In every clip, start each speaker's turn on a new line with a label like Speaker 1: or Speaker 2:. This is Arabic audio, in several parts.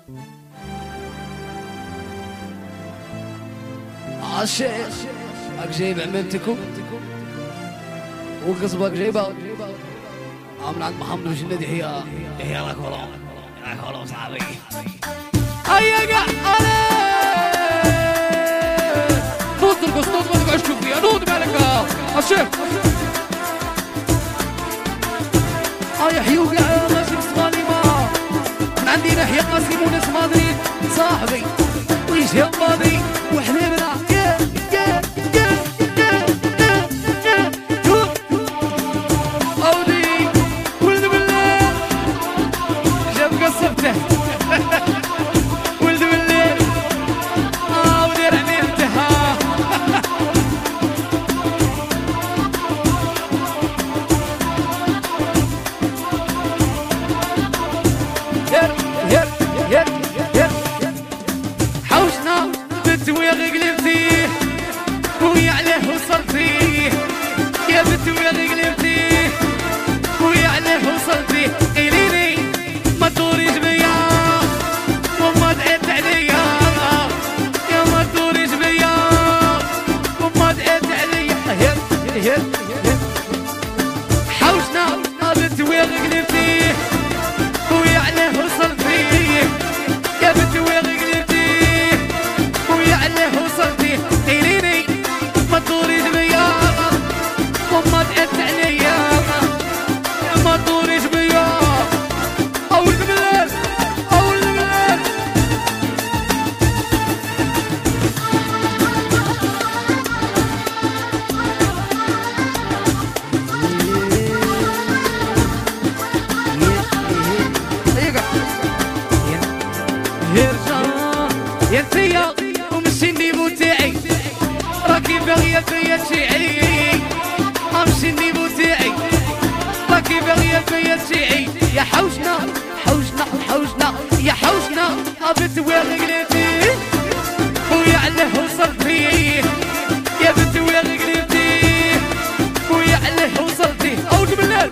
Speaker 1: الشيخ باك جايب عمامتكم وقصبك جايبه من عند محمد وجنة هي راك ولو صاحبي هيا كاع نوض ترقص نوض ما تقعدش تشوف فيها نوض مالك الشيخ هيا حيو كاع ماشي بصغالي ما من عندي ناحية قاسم وناس ماضي صاحبي ويجي ماضي وحبيبنا ولد بالليل ودير عميمتها ير حوشنا بتويغ قلبتيه ويا عليه وصلتيه يا بتويغ قلبتيه ويا عليه وصلتيه قيليلي ما تدوريش بيا وما دعيت عليا يا ما تدوريش بيا وما دعيت عليا هير حوشنا بتويغ قلبتيه ويا عليه وصلتيه يا بتويغ قلبتيه ويا عليه وصلتيه قيليني ما تدوريش بيا وما دعيت عليا يا ما تدوريش بيا أول بلاد يا انتيا ومشي النيبو تاعي راكي باغية فيا تشيعي امشي النيبو تاعي راكي باغية فيا تشيعي يا حوشنا يا حوشنا بتويغ قلبتي ويا عليه وصلتي يا بتويغ قلبتي ويا عليه وصلتي اعوذ بالله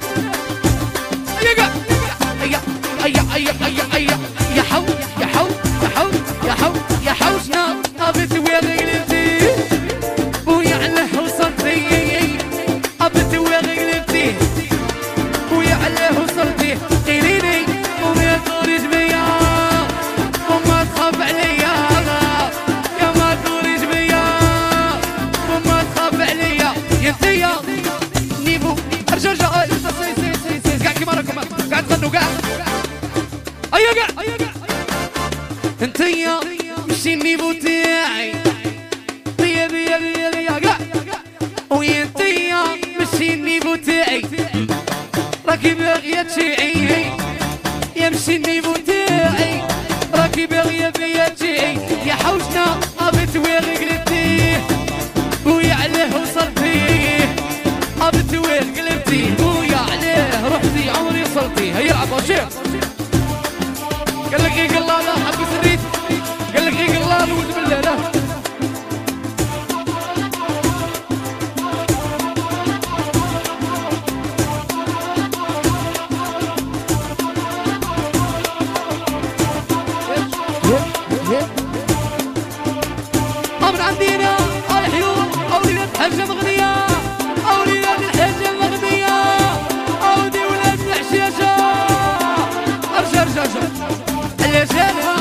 Speaker 1: يا حوشنا بتويغ قلبتي ويا عليه وصلتي بتويغ قلبتي ويا عليه وصلتي قيليني وما تدوريش بيا وما تخاف عليا يا ما تدوريش بيا وما تخاف عليا يا انتيا نيبو ارجع سي كاع كيما راكم قاعد تغنوا كاع هيا كاع انتيا مشي النيبو تاعي بيا كاع ويا انتيا مشي النيبو تاعي راكي باغية تشيعي يمشي النيبو تاعي راكي باغية فيا تشيعي يا حوشنا بتويغ قلبتيه ويا عليه وصلتيه بتويغ قلبتيه ويا عليه رحتي عمري صلتي هيا العب شيخ قالك غير قلالة حبي سريت قالك غير قلالة ولد بالله لا أمر عندنا الحيوم أولاد الحجة مغنية أولاد الحجة مغنية أودي ولاد الحشاشة أرجع الرجالة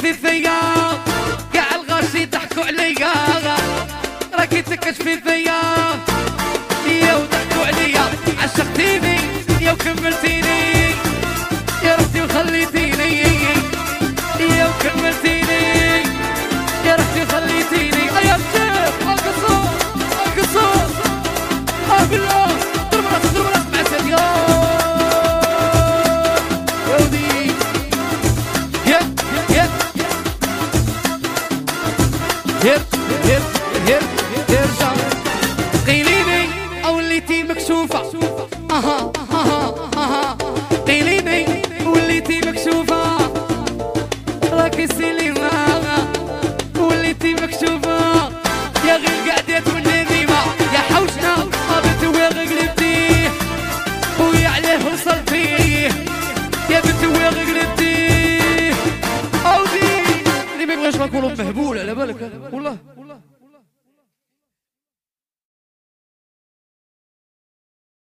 Speaker 1: تكشفي فيا كاع الغاشي ضحكوا عليا راكي تكشفي فيا يا وضحكوا عليا عشقتيني يا وكملتيني يا رحتي وخليتيني يا وكملتيني يا رحتي وخليتيني يا بشير القصور القصور بالله ضرب راسك مع سيد يا ودي يرجع قيليني وليتي مكشوفة قيليني وليتي مكشوفة راكي سليمة وليتي مكشوفة يا غير قعدت والنديمة يا حوشنا ما بتويغ قلبتيه ويا عليه وصلتيه يا بتويغ قلبتيه أودي اللي ما يبغاش نقولوا مهبول على بالك والله